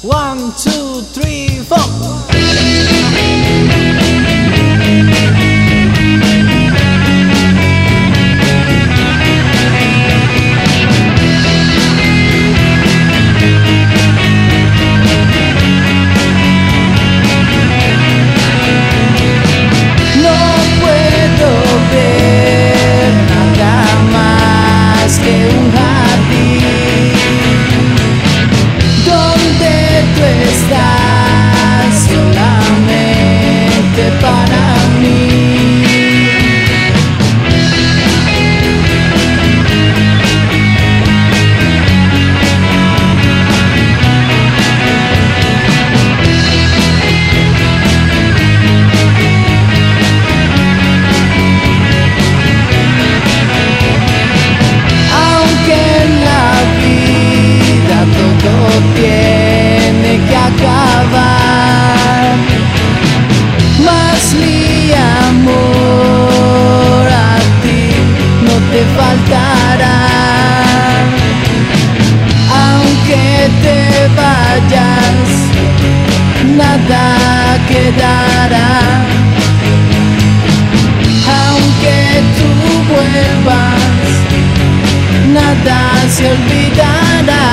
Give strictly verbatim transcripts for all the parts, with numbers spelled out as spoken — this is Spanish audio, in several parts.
One, two, three, four. Tiene que acabar, mas mi amor a ti no te faltará. Aunque te vayas, nada quedará. Aunque tú vuelvas, nada se olvidará.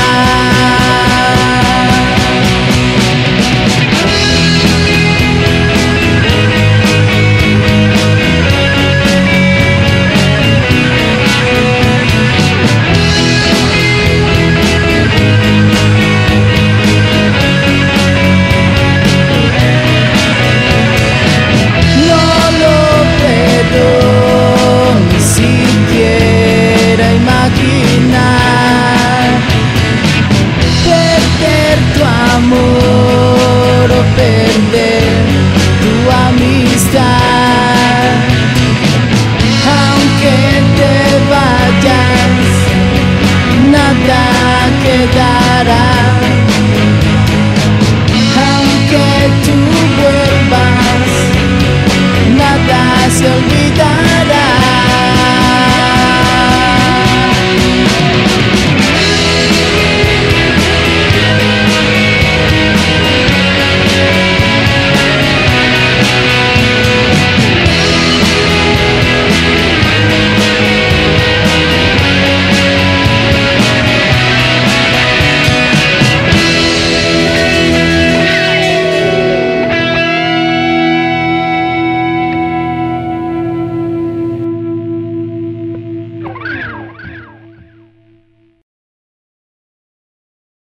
Amor o perder tu amistad. Aunque te vayas, nada quedará.